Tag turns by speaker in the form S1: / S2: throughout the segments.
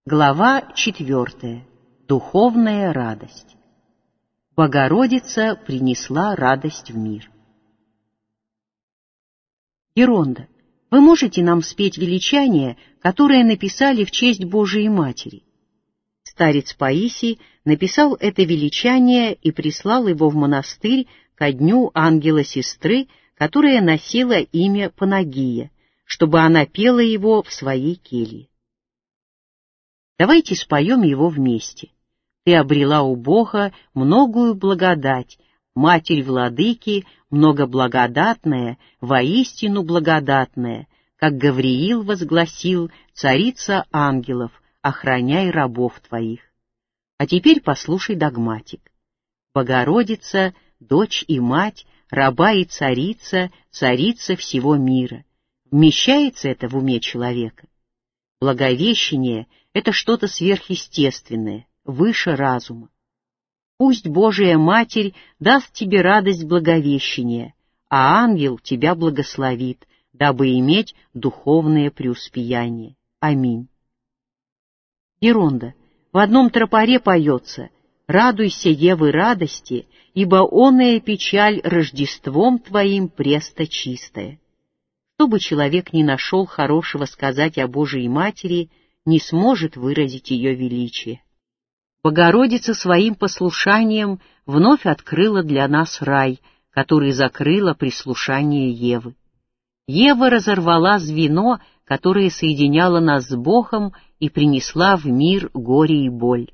S1: Глава 4. Духовная радость. Богородица принесла радость в мир. Еронда, вы можете нам спеть величание, которое написали в честь Божией Матери? Старец Паисий написал это величание и прислал его в монастырь ко дню ангела-сестры, которая носила имя Панагия, чтобы она пела его в своей келье. Давайте споем его вместе. Ты обрела у Бога многую благодать, Матерь Владыки, многоблагодатная, воистину благодатная, как Гавриил возгласил, царица ангелов, охраняй рабов твоих. А теперь послушай догматик. Богородица, дочь и мать, раба и царица, царица всего мира. Вмещается это в уме человека? Благовещение — это что-то сверхъестественное, выше разума. Пусть Божия Матерь даст тебе радость благовещения, а ангел тебя благословит, дабы иметь духовное преуспеяние. Аминь. Еронда, в одном тропаре поется: «Радуйся, Евы, радости, ибо оная печаль Рождеством твоим престо чистая». Что бы человек ни нашел хорошего сказать о Божией Матери, не сможет выразить ее величие. Богородица своим послушанием вновь открыла для нас рай, который закрыла прислушание Евы. Ева разорвала звено, которое соединяло нас с Богом, и принесла в мир горе и боль.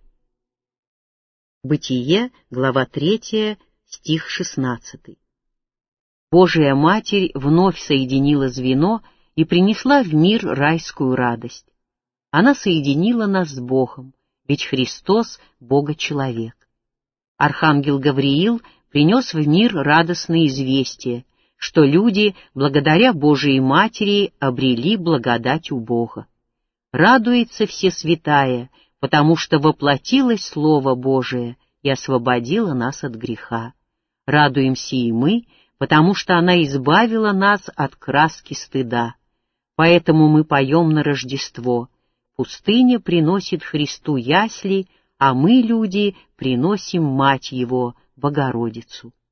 S1: Бытие, глава 3, стих 16. Божия Матерь вновь соединила звено и принесла в мир райскую радость. Она соединила нас с Богом, ведь Христос — Бога-человек. Архангел Гавриил принес в мир радостное известие, что люди, благодаря Божией Матери, обрели благодать у Бога. Радуется Всесвятая, потому что воплотилось Слово Божие и освободило нас от греха. Радуемся и мы, потому что она избавила нас от краски стыда. Поэтому мы поем на Рождество: пустыня приносит Христу ясли, а мы, люди, приносим Мать Его, Богородицу.